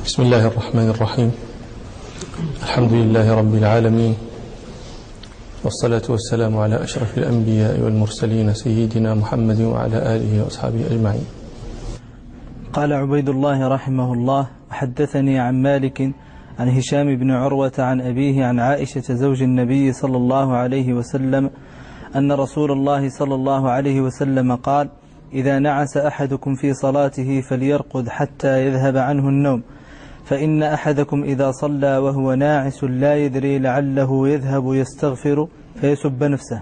بسم الله الرحمن الرحيم. الحمد لله رب العالمين، والصلاة والسلام على أشرف الأنبياء والمرسلين سيدنا محمد وعلى آله وأصحابه أجمعين. قال عبيد الله رحمه الله: حدثني عن مالك عن هشام بن عروة عن أبيه عن عائشة زوج النبي صلى الله عليه وسلم أن رسول الله صلى الله عليه وسلم قال: إذا نعس أحدكم في صلاته فليرقد حتى يذهب عنه النوم، فإن أحدكم إذا صلى وهو ناعس لا يدري لعله يذهب يستغفر فيسب نفسه.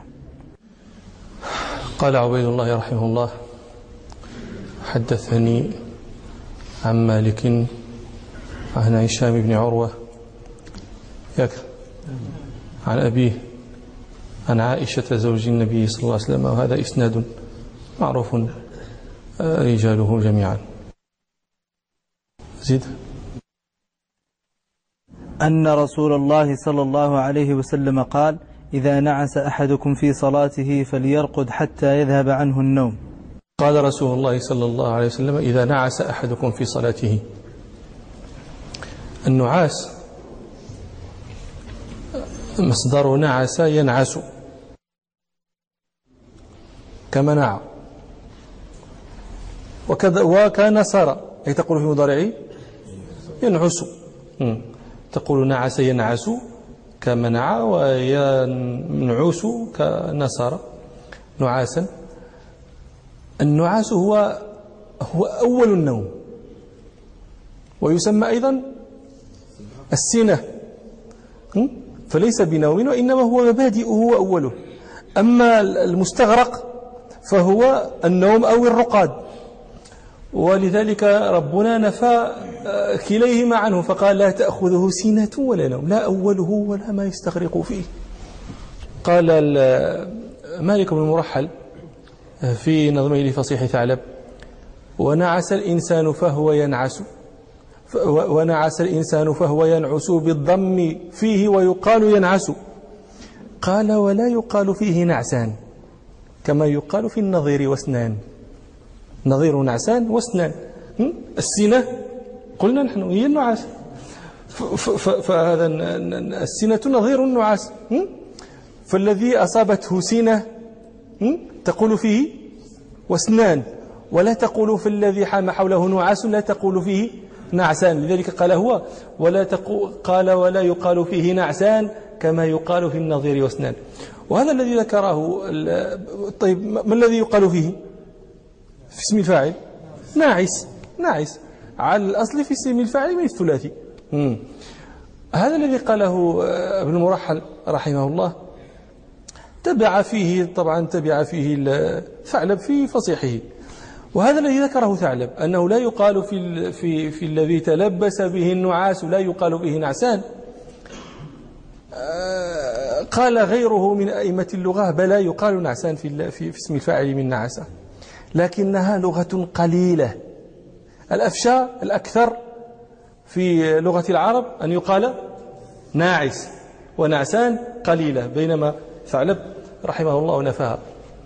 قال عبيد الله رحمه الله: حدثني عن مالك عن هشام بن عروة عن أبيه عن عائشة زوج النبي صلى الله عليه وسلم، وهذا إسناد معروف رجاله جميعا. زيد. أن رسول الله صلى الله عليه وسلم قال: إذا نعس أحدكم في صلاته فليرقد حتى يذهب عنه النوم. قال رسول الله صلى الله عليه وسلم: إذا نعس أحدكم في صلاته. النعاس مصدر نعس ينعس كمنع، وكنصر، أي تقول في مضارعه ينعس. تقول نعس ينعس كمنع، وينعس كنصر نعاسا. النعاس هو أول النوم، ويسمى أيضا السنة، فليس بنوم وإنما هو مبادئه وأوله. أما المستغرق فهو النوم أو الرقاد، ولذلك ربنا نفى كليهما عنه فقال: لا تأخذه سنة ولا نوم، لا أوله ولا ما يستغرق فيه. قال مالك بن المرحل في نظمه لفصيح ثعلب: ونعس الإنسان فهو ينعس، ونعس الإنسان فهو ينعس بالضم فيه ويقال ينعس. قال: ولا يقال فيه نعسان كما يقال في النظير واسنان. نظير نعسان واسنان. السنة قلنا نحن هي النعاس، فهذا السنة نظير النعاس. فالذي أصابته سنة تقول فيه واسنان، ولا تقول في الذي حام حوله نعاس، لا تقول فيه نعسان. لذلك قال هو قال: ولا يقال فيه نعسان كما يقال في النظير واسنان. وهذا الذي ذكره. طيب، ما الذي يقال فيه في اسم الفاعل؟ ناعس على الأصل في اسم الفاعل من الثلاثي. هذا الذي قاله ابن المرحل رحمه الله تبع فيه ثعلب في فصيحه. وهذا الذي ذكره ثعلب أنه لا يقال في الذي تلبس به النعاس لا يقال فيه نعسان. قال غيره من أئمة اللغة: بلى يقال نعسان في اسم الفاعل من نعس، لكنها لغة قليلة. الأفشى الأكثر في لغة العرب أن يقال ناعس، ونعسان قليلة، بينما ثعلب رحمه الله نفاها.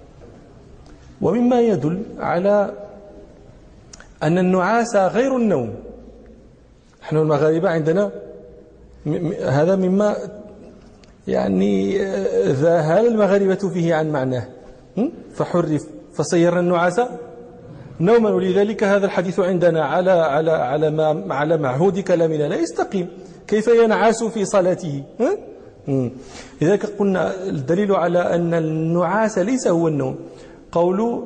ومما يدل على أن النعاس غير النوم، نحن المغاربة عندنا هذا مما يعني ذهل المغاربة فيه عن معناه، فحرف فصير النعاس نوما. ولذلك هذا الحديث عندنا على معهود كلامنا لا يستقيم. كيف ينعس في صلاته؟ لذلك قلنا الدليل على أن النعاس ليس هو النوم قول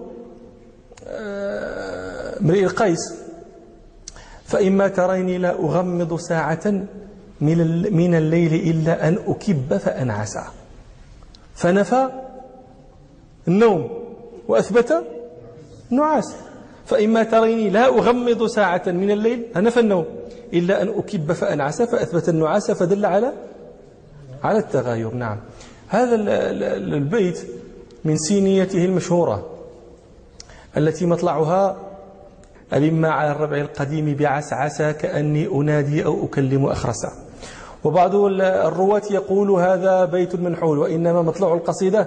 امرئ القيس: فإما تريني لا أغمض ساعة من الليل إلا أن أكب فأنعس. فنفى النوم وأثبت النعاس. فإما تريني لا أغمض ساعة من الليل، نفى النوم، إلا أن أكب فأنعس، فأثبت النعاس، فدل على التغاير. نعم، هذا البيت من سينيته المشهورة التي مطلعها: ألم على الربع القديم بعسعسا كأني أنادي أو أكلم أخرسا. وبعض الرواة يقول هذا بيت منحول، وإنما مطلع القصيدة: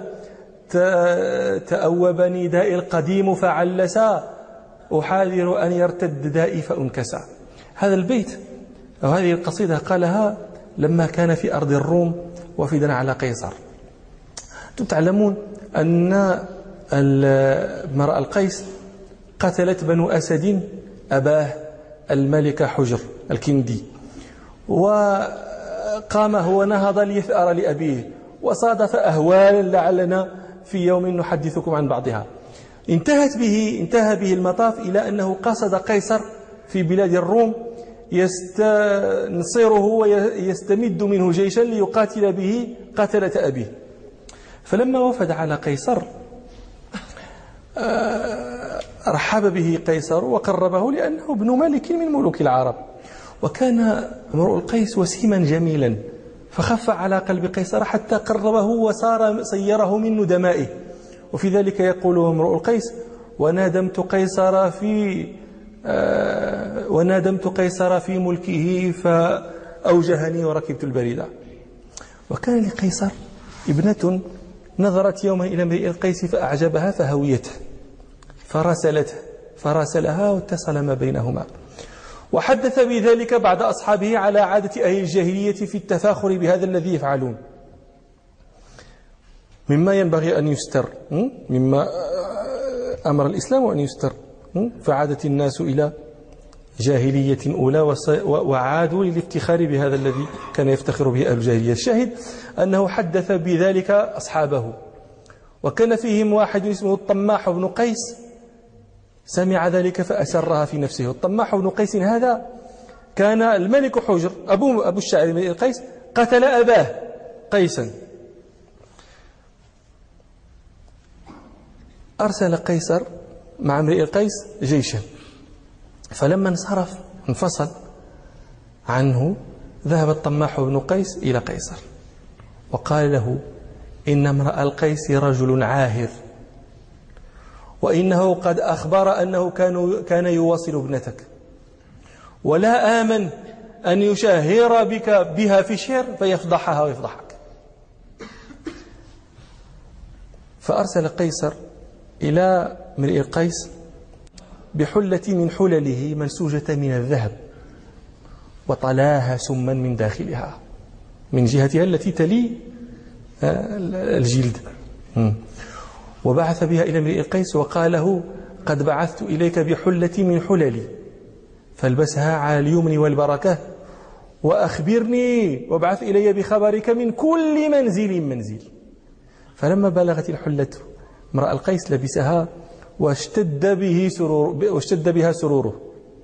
تأوبني داء القديم فعلسا، أحاذر أن يرتد دائي فأنكسا. هذا البيت وهذه القصيدة قالها لما كان في أرض الروم وفدا على قيصر. أنتم تعلمون أن امرأ القيس قتلت بنو أسد أباه الملك حجر الكندي، وقام هو نهض ليثأر لأبيه، وصادف أهوالا لعلنا في يوم نحدثكم عن بعضها. انتهى به المطاف إلى أنه قصد قيصر في بلاد الروم يستنصره ويستمد منه جيشا ليقاتل به قتلة أبيه. فلما وفد على قيصر رحب به قيصر وقربه لأنه ابن ملك من ملوك العرب، وكان امرؤ القيس وسيما جميلا، فخف على قلب قيصر حتى قربه وصار صيره من ندمائه. وفي ذلك يقول امرؤ القيس: ونادمت قيصر في ملكه فأوجهني وركبت البريدة. وكان لقيصر ابنة نظرت يوما إلى امرئ القيس فأعجبها فهويته فراسلها واتصل ما بينهما، وحدث بذلك بعد أصحابه على عادة أهل الجاهلية في التفاخر بهذا الذي يفعلون، مما ينبغي أن يستر، مما أمر الإسلام أن يستر. فعادت الناس إلى جاهلية أولى وعادوا للافتخار بهذا الذي كان يفتخر به أهل الجاهلية. الشاهد أنه حدث بذلك أصحابه، وكان فيهم واحد اسمه الطماح بن قيس، سمع ذلك فأسرها في نفسه. الطماح بن قيس هذا كان الملك حجر أبو الشاعر من قيس قتل أباه قيسا. أرسل قيصر مع امرئ القيس جيشا، فلما انفصل عنه ذهب الطماح بن قيس إلى قيصر وقال له: إن امرأ القيس رجل عاهر، وإنه قد أخبر أنه كان يواصل ابنتك، ولا آمن أن يشاهر بها في الشعر فيفضحها ويفضحك. فأرسل قيصر إلى امرئ القيس بحلة من حلله منسوجة من الذهب، وطلاها سما من داخلها من جهتها التي تلي الجلد، وبعث بها إلى امرئ القيس وقال له: قد بعثت إليك بحلة من حللي فالبسها على اليمن والبركة، وأخبرني وابعث إلي بخبرك من كل منزل. فلما بلغت الحلة امرأ القيس لبسها واشتد بها سروره،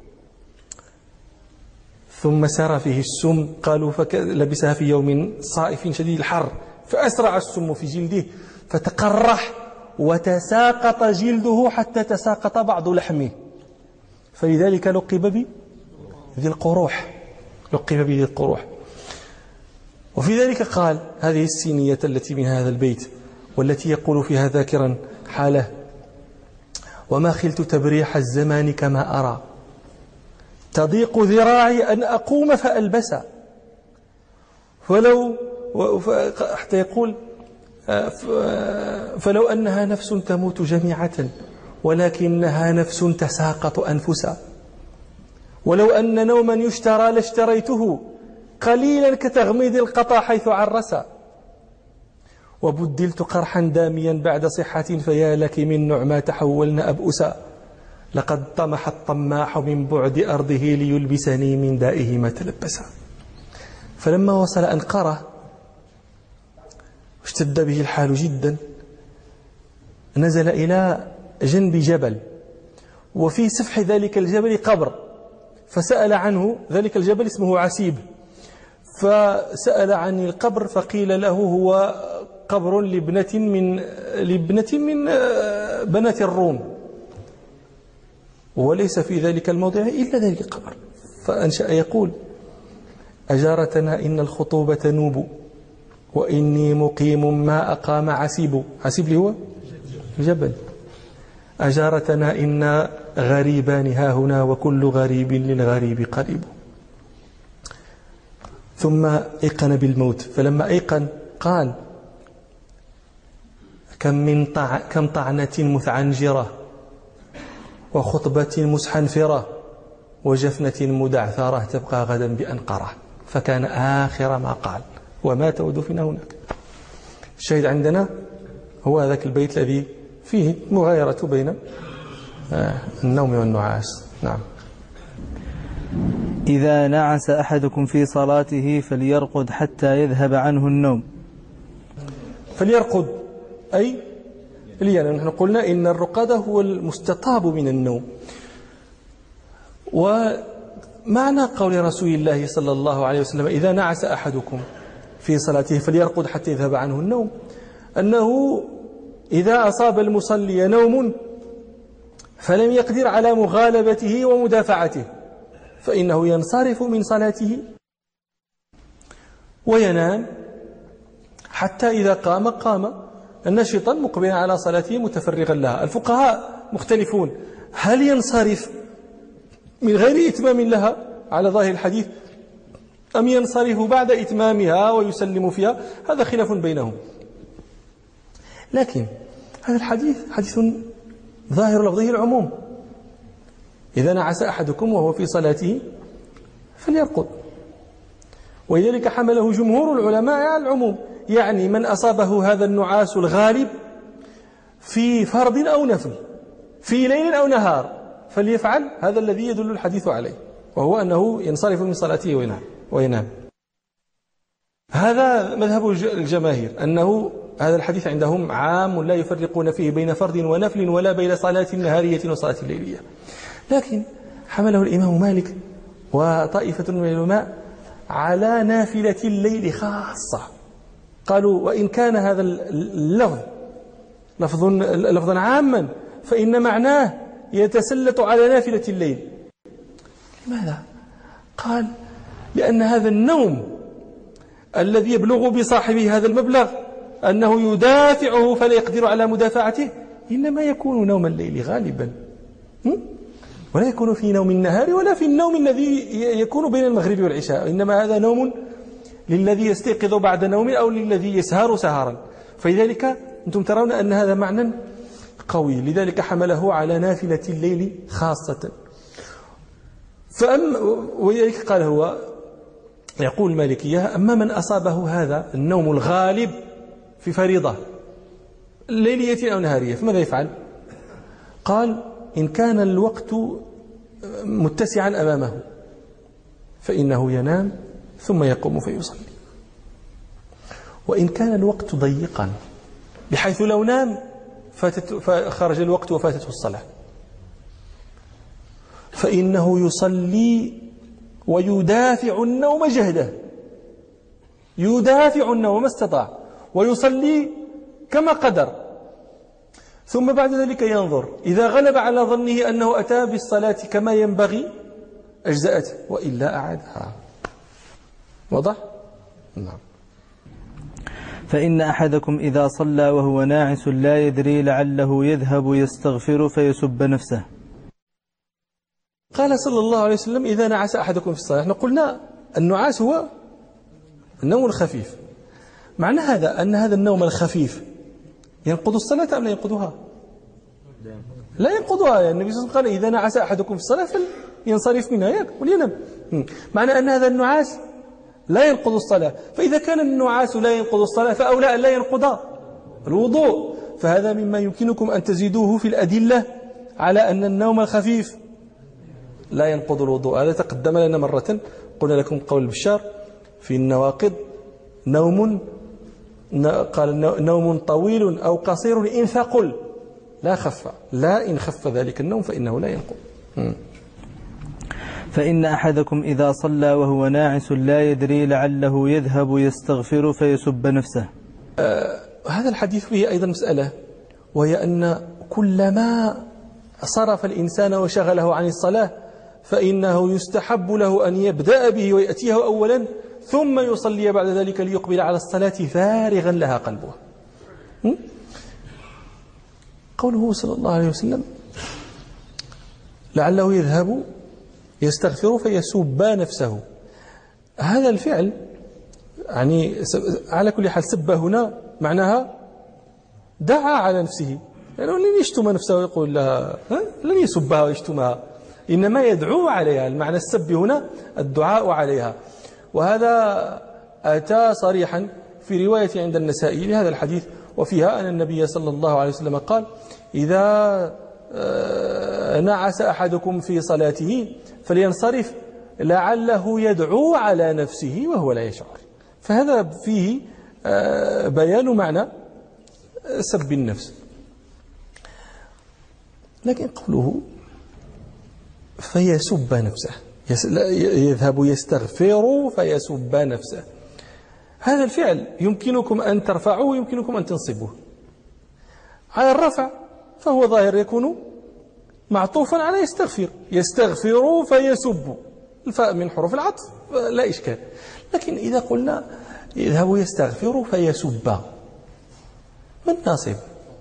ثم سرى فيه السم، قالوا لبسها في يوم صائف شديد الحر، فأسرع السم في جلده فتقرح وتساقط جلده حتى تساقط بعض لحمه، فلذلك لقب بذي القروح. وفي ذلك قال هذه السينية التي من هذا البيت والتي يقول فيها ذاكرا حاله: وما خلت تبريح الزمان كما أرى، تضيق ذراعي أن أقوم فألبسا، حتى يقول: فلو أنها نفس تموت جميعة ولكنها نفس تساقط أنفسا، ولو أن نوما يشترى لاشتريته قليلا كتغميد القطا حيث عرسا، وبدلت قرحا داميا بعد صحة فيا لك من نعما تحولنا أبؤسا، لقد طمح الطماح من بعد أرضه ليلبسني من دائه ما تلبسا. فلما وصل أنقرة اشتد به الحال جدا، نزل إلى جنب جبل، وفي سفح ذلك الجبل قبر، فسأل عنه. ذلك الجبل اسمه عسيب، فسأل عن القبر فقيل له هو قبر لابنة من بنات الروم، وليس في ذلك الموضع إلا ذلك القبر. فأنشأ يقول: أجارتنا إن الخطوبة نوب، وإني مقيم ما أقام عسيب. عسيب اللي هو الجبل. أجارتنا إن غريبان ها هنا، وكل غريب للغريب قريب. ثم أيقن بالموت، فلما أيقن قال: كم طعنة مثعنجرة وخطبة مسحنفرة وجفنة مدعثرة تبقى غدا بأنقرة، فكان آخر ما قال ومات ودفن هناك. الشاهد عندنا هو ذاك البيت الذي فيه مغايرة بين النوم والنعاس. نعم. إذا نعس أحدكم في صلاته فليرقد حتى يذهب عنه النوم. فليرقد أي لينام. نحن قلنا إن الرقادة هو المستطاب من النوم. ومعنى قول رسول الله صلى الله عليه وسلم إذا نعس أحدكم في صلاته فليرقد حتى يذهب عنه النوم، أنه إذا أصاب المصلي نوم فلم يقدر على مغالبته ومدافعته فإنه ينصرف من صلاته وينام حتى إذا قام نشطا مقبلا على صلاته متفرغا لها. الفقهاء مختلفون، هل ينصرف من غير إتمام لها على ظاهر الحديث أم ينصرف بعد إتمامها ويسلم فيها؟ هذا خلاف بينهم. لكن هذا الحديث حديث ظاهر لفظه العموم، إذا نعس أحدكم وهو في صلاته فليرقد، ولذلك حمله جمهور العلماء على العموم، يعني من أصابه هذا النعاس الغالب في فرض أو نفل في ليل أو نهار فليفعل هذا الذي يدل الحديث عليه، وهو أنه ينصرف من صلاته وينام. هذا مذهب الجماهير، أنه هذا الحديث عندهم عام لا يفرقون فيه بين فرض ونفل ولا بين صلاة نهارية وصلاة ليلية. لكن حمله الإمام مالك وطائفة من العلماء على نافلة الليل خاصة. قالوا وإن كان هذا اللفظ لفظا عاما فإن معناه يتسلط على نافلة الليل. لماذا؟ قال لأن هذا النوم الذي يبلغ بصاحبه هذا المبلغ أنه يدافعه فلا يقدر على مدافعته إنما يكون نوم الليل غالبا، ولا يكون في نوم النهار ولا في النوم الذي يكون بين المغرب والعشاء، إنما هذا نوم للذي يستيقظ بعد نوم أو للذي يسهر سهرا. فلذلك أنتم ترون أن هذا معنى قوي، لذلك حمله على نافلة الليل خاصة. ولذلك قال هو يقول المالكية أما من أصابه هذا النوم الغالب في فريضة ليلية أو نهارية فماذا يفعل؟ قال إن كان الوقت متسعا أمامه فإنه ينام ثم يقوم فيصلي، وإن كان الوقت ضيقا بحيث لو نام فخرج الوقت وفاتته الصلاة فإنه يصلي ويدافع النوم جهده، يدافع النوم ما استطاع ويصلي كما قدر، ثم بعد ذلك ينظر إذا غلب على ظنه أنه أتى بالصلاة كما ينبغي أجزأته وإلا أعادها. واضح؟ نعم. فإن أحدكم إذا صلى وهو ناعس لا يدري لعله يذهب يستغفر فيسب نفسه. قال صلى الله عليه وسلم إذا نعس أحدكم في الصلاة. احنا قلنا النعاس هو النوم الخفيف، معنى هذا أن هذا النوم الخفيف ينقض الصلاة أم لا ينقضها؟ لا ينقضها، يعني النبي صلى الله عليه وسلم قال إذا نعس أحدكم في الصلاة فلينصرف منها ولينم، معنى أن هذا النعاس لا ينقض الصلاة. فإذا كان النعاس لا ينقض الصلاة فأولى أن لا ينقض الوضوء. فهذا مما يمكنكم أن تزيدوه في الأدلة على أن النوم الخفيف لا ينقض الوضوء. هذا تقدم لنا مرة، قلنا لكم قول البشار في النواقض نوم، قال نوم طويل أو قصير إن ثقل لا خف، لا إن خف ذلك النوم فإنه لا ينقض. فإن أحدكم إذا صلى وهو ناعس لا يدري لعله يذهب يستغفر فيسب نفسه. هذا الحديث فيه أيضا مسألة، وهي أن كلما صرف الإنسان وشغله عن الصلاة فإنه يستحب له أن يبدأ به ويأتيه أولا ثم يصلي بعد ذلك ليقبل على الصلاة فارغا لها قلبه. قوله صلى الله عليه وسلم لعله يذهب يستغفر فيسب نفسه، هذا الفعل يعني على كل حال سب هنا معناها دعا على نفسه، يعني لن يشتم نفسه ويقول لها لن يسبها ويشتمها، إنما يدعو عليها. المعنى السب هنا الدعاء عليها، وهذا أتى صريحا في رواية عند النسائي لهذا الحديث، وفيها أن النبي صلى الله عليه وسلم قال: إذا نعس أحدكم في صلاته فلينصرف لعله يدعو على نفسه وهو لا يشعر. فهذا فيه بيان معنى سب النفس. لكن قوله فيسب نفسه، يذهب يستغفر فيسب نفسه، هذا الفعل يمكنكم أن ترفعوه ويمكنكم أن تنصبوه. على الرفع فهو ظاهر يكون معطوفا على يستغفر فيسب، الفاء من حروف العطف لا إشكال. لكن إذا قلنا يذهب يستغفر فيسب، من ناصب؟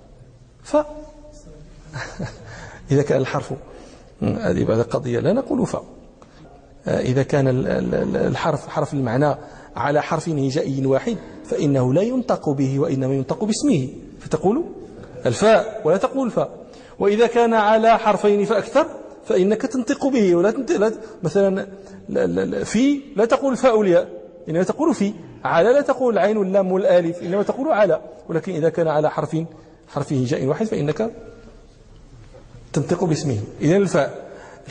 إذا كان الحرف، هذه بعد قضية لا نقول إذا كان الحرف حرف المعنى على حرف هجائي واحد فإنه لا ينطق به وإنما ينطق باسمه، فتقول الفاء ولا تقول الفاء. وإذا كان على حرفين فأكثر فإنك تنطق به ولا تنطق. مثلا في لا تقول الفاء والياء، إنما تقول في. على لا تقول العين واللام والالف، إنما تقول على. ولكن إذا كان على حرف هجائي واحد فإنك تنطق باسمه. إذن الفاء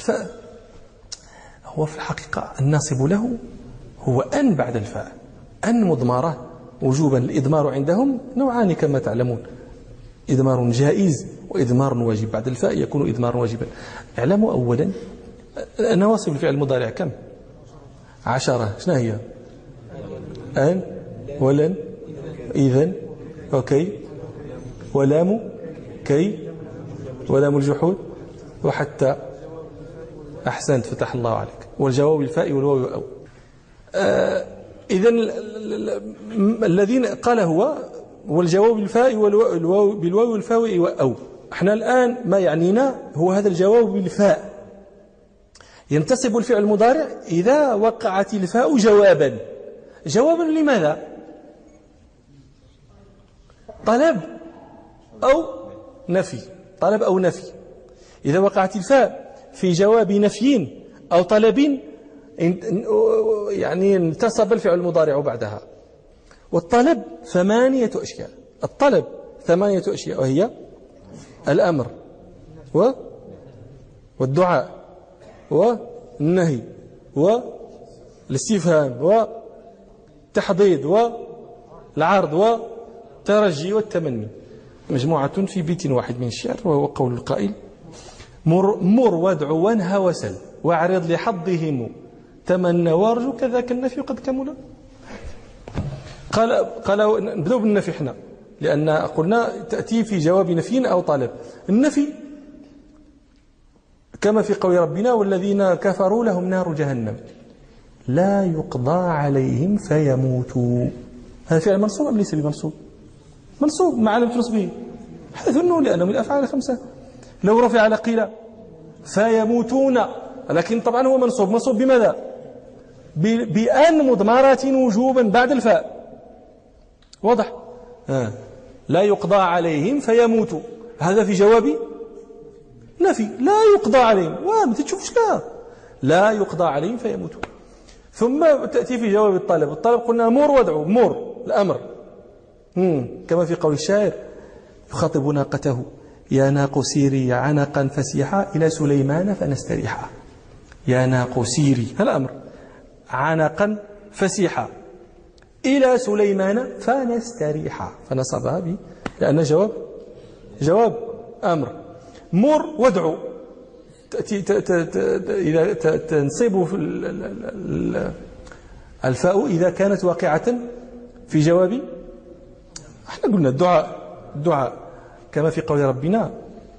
هو في الحقيقة الناصب له هو أن بعد الفاء، أن مضمرة وجوبا. الإضمار عندهم نوعان كما تعلمون: إضمار جائز وإضمار واجب. بعد الفاء يكون إضمار واجبا. اعلموا أولا نواصب الفعل المضارع كم؟ 10. شنو هي؟ أن ولن إذن وكي ولام كي ولام الجحود وحتى. أحسنت، فتح الله عليك. والجواب بالفاء والواو أو. إذن الذين قال هو والجواب بالفاء بالواو والفاء أو. احنا الآن ما يعنينا هو هذا الجواب بالفاء. ينتسب الفعل المضارع إذا وقعت الفاء جوابا لماذا؟ طلب أو نفي. طلب أو نفي. إذا وقعت الفاء في جواب نفي أو طلب يعني انتصب الفعل المضارع بعدها. والطلب 8 أشياء. الطلب 8 أشياء، وهي الأمر والدعاء والنهي والاستفهام والتحضيض والعرض والترجي والتمني، مجموعة في بيت واحد من الشعر، وهو قول القائل: مر وادع وانهى وسل واعرض لحظهم تمنى وارجو كذاك النفي قد كمل. قال نبدأ بالنفي احنا، لأن قلنا تأتي في جواب نفي أو طلب. النفي كما في قول ربنا: والذين كفروا لهم نار جهنم لا يقضى عليهم فيموتوا. هذا فعل منصوب أم ليس بمنصوب؟ منصوب مع علامة نصبه حذف النون لأنه من الأفعال 5. لو رفع لقيل فيموتون، لكن طبعا هو منصوب بماذا؟ بأن مضمرات وجوبا بعد الفاء. واضح؟ لا يقضى عليهم فيموتوا، هذا في جواب نفي. لا يقضى عليهم، ما تشوفش لا يقضى عليهم فيموتوا. ثم تأتي في جواب الطلب قلنا مر وادعو. مر الأمر، كما في قول الشاعر: يخاطب ناقته: يا ناق سيري عنقا فسيحا إلى سليمان فنستريحا. يا ناق سيري، هذا الأمر. عنقا فسيحا إلى سليمان فنستريحا، فنصبها به لأن جواب أمر. مر وادعو إذا تنصب في الفاء إذا كانت واقعة في جواب. احنا قلنا الدعاء كما في قول ربنا: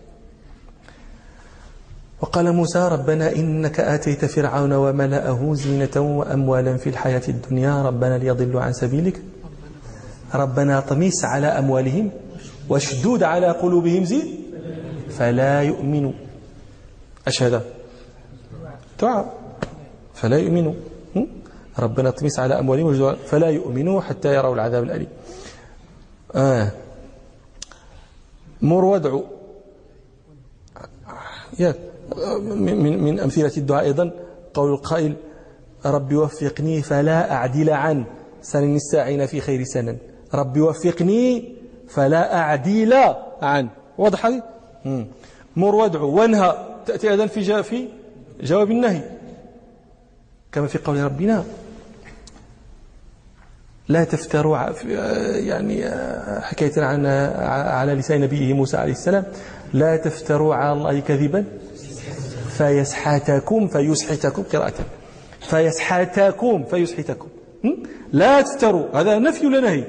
وقال موسى ربنا إنك آتيت فرعون وملأه زينة وأموالا في الحياة الدنيا ربنا ليضلوا عن سبيلك ربنا طمس على أموالهم واشدود على قلوبهم زيد فلا يؤمنوا. أشهد دعاء فلا يؤمنوا. ربنا طمس على أموالهم فلا يؤمنوا حتى يروا العذاب الأليم. مر وادعو من أمثلة الدعاء أيضا قول القائل ربي وفقني فلا أعدل عن سنن الساعين في خير سنن. ربي وفقني فلا أعدل عن. واضح هذه؟ مر وادعو وانهى تأتي أيضا في جواب النهي كما في قول ربنا لا تفتروا، يعني حكاية على لسان نبيه موسى عليه السلام، لا تفتروا على الله كذبا فيسحتكم فيسحتكم قراءة فيسحتكم فيسحتكم. لا تفتروا، هذا نفي ولا نهي؟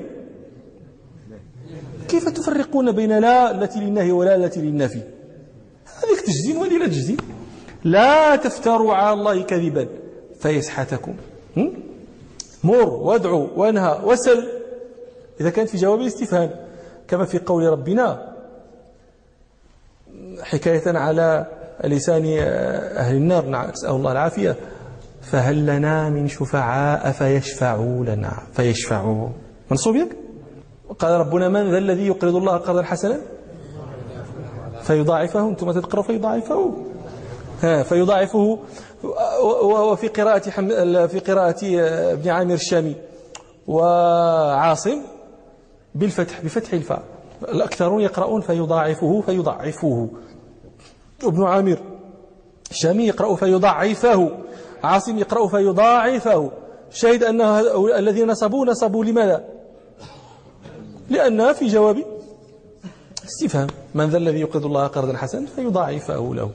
كيف تفرقون بين لا التي للنهي ولا التي للنفي؟ هذيك تجزين وهذه لا تجزين. لا تفتروا على الله كذبا فيسحتكم. مر وادعو وانهى وسل إذا كانت في جواب الاستفهام كما في قول ربنا حكاية على لسان أهل النار، نسأل الله العافية، فهل لنا من شفعاء فيشفعوا لنا فيشفعوا منصوب يك. قال ربنا من ذا الذي يقرض الله قرضا حسنا فيضاعفه، انتم تقرأوا فيضاعفه فيضاعفه. وفي قراءة ابن عامر الشامي وعاصم بفتح الفاء، الأكثرون يقرؤون فيضاعفه. ابن عامر الشامي يقرأ فيضاعفه، عاصم يقرأ فيضاعفه. شاهد أن الذين نصبوا لماذا؟ لأن في جواب استفهام من ذا الذي يقرض الله قرضا حسنا فيضاعفه له.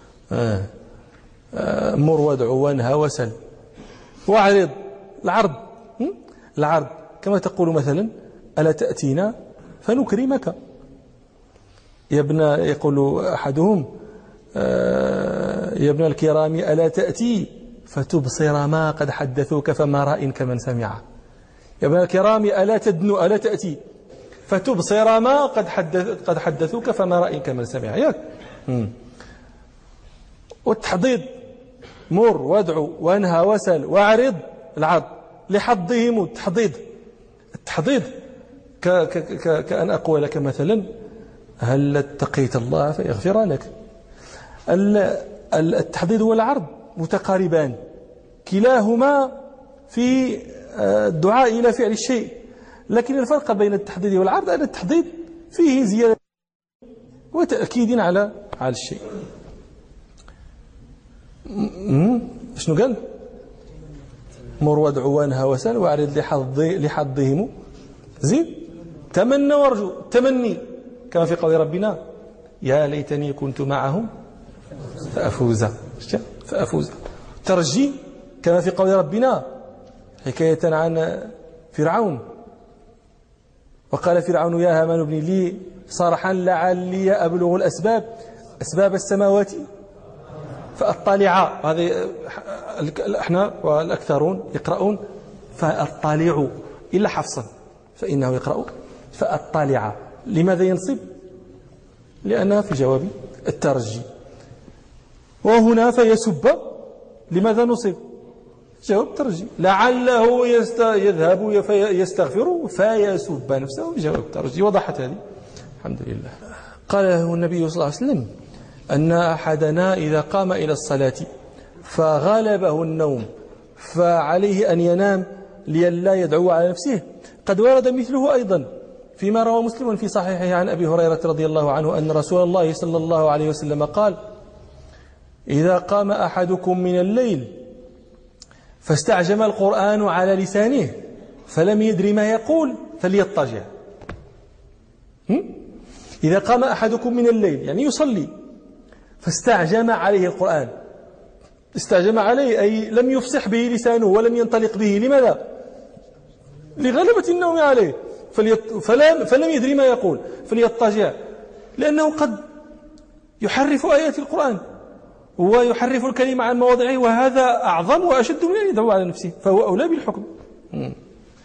مر وادعو وانهى وسل واعرض. العرض كما تقول مثلا ألا تأتينا فنكرمك يا ابن، يقول أحدهم يا ابن الكرام ألا تأتي فتبصر ما قد حدثوك فما رأي كمن سمع. يا ابن الكرام ألا تدنو ألا تأتي فتبصر ما قد حدثوك فما رأي كمن سمع. ياك والتحضيض مر وادعو وانهى وسل واعرض. العرض لحظهم التحضيض كأن أقول لك مثلا هل اتقيت الله فيغفر لك. التحضيض والعرض متقاربان، كلاهما في الدعاء إلى فعل الشيء، لكن الفرق بين التحضيض والعرض أن التحضيض فيه زيادة وتأكيد على الشيء. شنو قال؟ مر وادعو وانهى وسل واعرض لحظهم زيد تمنى وارجو. تمني كما في قول ربنا يا ليتني كنت معهم فأفوز. ترجي كما في قول ربنا حكاية عن فرعون وقال فرعون يا هامان ابن لي صرحا لعلي أبلغ أسباب السماوات فأطلع. هذه احنا والأكثرون يقرؤون فأطلع إلا حفصا فإنه يقرأ فأطلع. لماذا ينصب؟ لأنها في جواب الترجي. وهنا فيسب لماذا نصب؟ جواب الترجي. لعله يذهب يستغفر فيسب نفسه جواب الترجي. وضحت هذه الحمد لله. قال له النبي صلى الله عليه وسلم أن أحدنا إذا قام إلى الصلاة فغلبه النوم فعليه أن ينام لئلا يدعو على نفسه. قد ورد مثله أيضا فيما روى مسلم في صحيحه عن أبي هريرة رضي الله عنه أن رسول الله صلى الله عليه وسلم قال إذا قام أحدكم من الليل فاستعجم القرآن على لسانه فلم يدر ما يقول فليضطجع. إذا قام أحدكم من الليل يعني يصلي فاستعجم عليه القرآن، استعجم عليه أي لم يفصح به لسانه ولم ينطلق به. لماذا؟ لغلبة النوم عليه فلم يدري ما يقول فليضطجع، لأنه قد يحرف آيات القرآن ويحرف الكلمة عن مواضعه، وهذا أعظم وأشد من أن يدعو على نفسه، فهو أولى بالحكم.